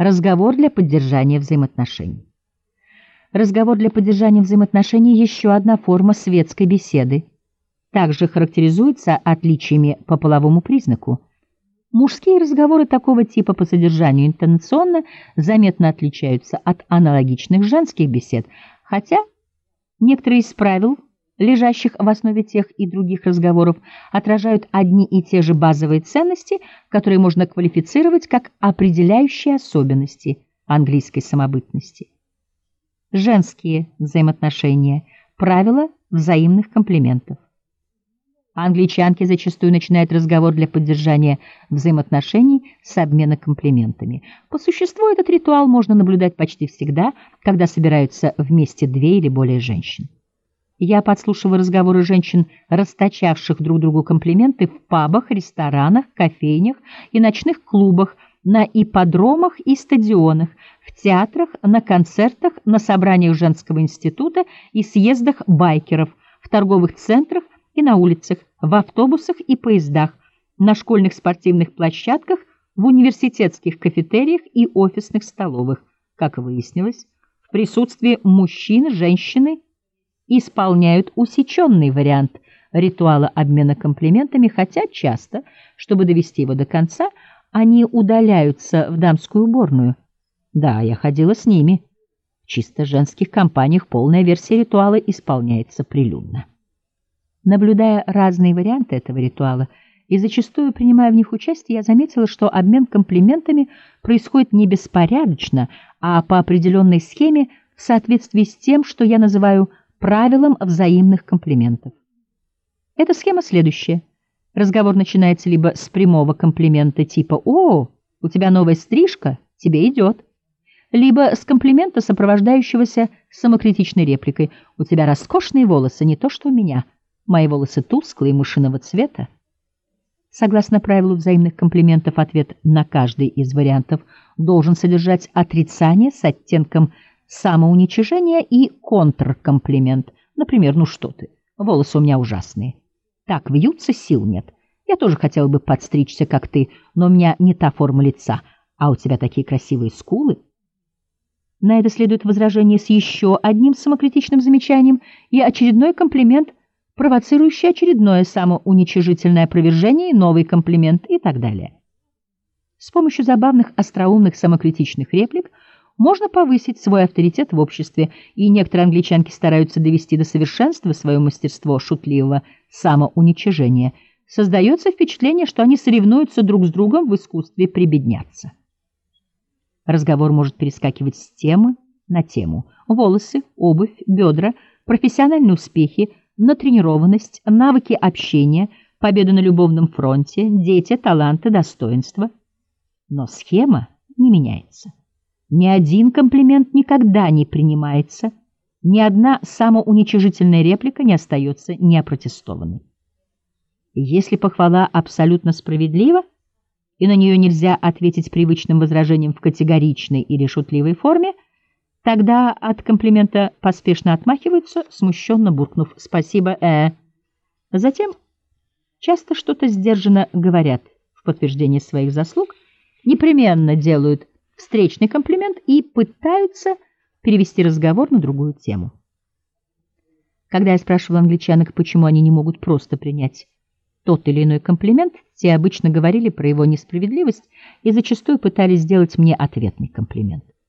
Разговор для поддержания взаимоотношений. Разговор для поддержания взаимоотношений – еще одна форма светской беседы. Также характеризуется отличиями по половому признаку. Мужские разговоры такого типа по содержанию интонационно заметно отличаются от аналогичных женских бесед, хотя некоторые из правил, лежащих в основе тех и других разговоров, отражают одни и те же базовые ценности, которые можно квалифицировать как определяющие особенности английской самобытности. Женские взаимоотношения. Правила взаимных комплиментов. Англичанки зачастую начинают разговор для поддержания взаимоотношений с обмена комплиментами. По существу этот ритуал можно наблюдать почти всегда, когда собираются вместе две или более женщин. Я подслушиваю разговоры женщин, расточавших друг другу комплименты в пабах, ресторанах, кофейнях и ночных клубах, на ипподромах и стадионах, в театрах, на концертах, на собраниях женского института и съездах байкеров, в торговых центрах и на улицах, в автобусах и поездах, на школьных спортивных площадках, в университетских кафетериях и офисных столовых. Как выяснилось, в присутствии мужчин женщины исполняют усеченный вариант ритуала обмена комплиментами, хотя часто, чтобы довести его до конца, они удаляются в дамскую уборную. Да, я ходила с ними. В чисто женских компаниях полная версия ритуала исполняется прилюдно. Наблюдая разные варианты этого ритуала и зачастую принимая в них участие, я заметила, что обмен комплиментами происходит не беспорядочно, а по определенной схеме в соответствии с тем, что я называю правилом взаимных комплиментов. Эта схема следующая. Разговор начинается либо с прямого комплимента типа «О, у тебя новая стрижка, тебе идет», либо с комплимента, сопровождающегося самокритичной репликой «У тебя роскошные волосы, не то что у меня, мои волосы тусклые, мышиного цвета». Согласно правилу взаимных комплиментов, ответ на каждый из вариантов должен содержать отрицание с оттенком самоуничижения и контркомплимент. Например, «Ну что ты, волосы у меня ужасные. Так вьются, сил нет. Я тоже хотела бы подстричься, как ты, но у меня не та форма лица, а у тебя такие красивые скулы». На это следует возражение с еще одним самокритичным замечанием и очередной комплимент, провоцирующий очередное самоуничижительное опровержение и новый комплимент и так далее. С помощью забавных, остроумных, самокритичных реплик можно повысить свой авторитет в обществе, и некоторые англичанки стараются довести до совершенства свое мастерство шутливого самоуничижения. Создается впечатление, что они соревнуются друг с другом в искусстве прибедняться. Разговор может перескакивать с темы на тему. Волосы, обувь, бедра, профессиональные успехи, натренированность, навыки общения, победа на любовном фронте, дети, таланты, достоинства. Но схема не меняется. Ни один комплимент никогда не принимается, ни одна самоуничижительная реплика не остается неопротестованной. Если похвала абсолютно справедлива, и на нее нельзя ответить привычным возражением в категоричной или шутливой форме, тогда от комплимента поспешно отмахиваются, смущенно буркнув «спасибо, Затем часто что-то сдержанно говорят в подтверждение своих заслуг, непременно делают встречный комплимент и пытаются перевести разговор на другую тему. Когда я спрашивала англичанок, почему они не могут просто принять тот или иной комплимент, те обычно говорили про его несправедливость и зачастую пытались сделать мне ответный комплимент.